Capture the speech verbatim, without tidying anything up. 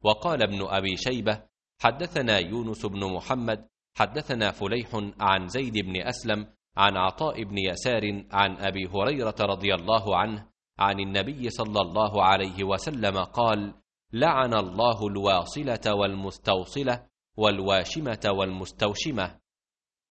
وقال ابن أبي شيبة حدثنا يونس بن محمد حدثنا فليح عن زيد بن أسلم عن عطاء بن يسار عن أبي هريرة رضي الله عنه عن النبي صلى الله عليه وسلم قال: لعن الله الواصلة والمستوصلة والواشمة والمستوشمة.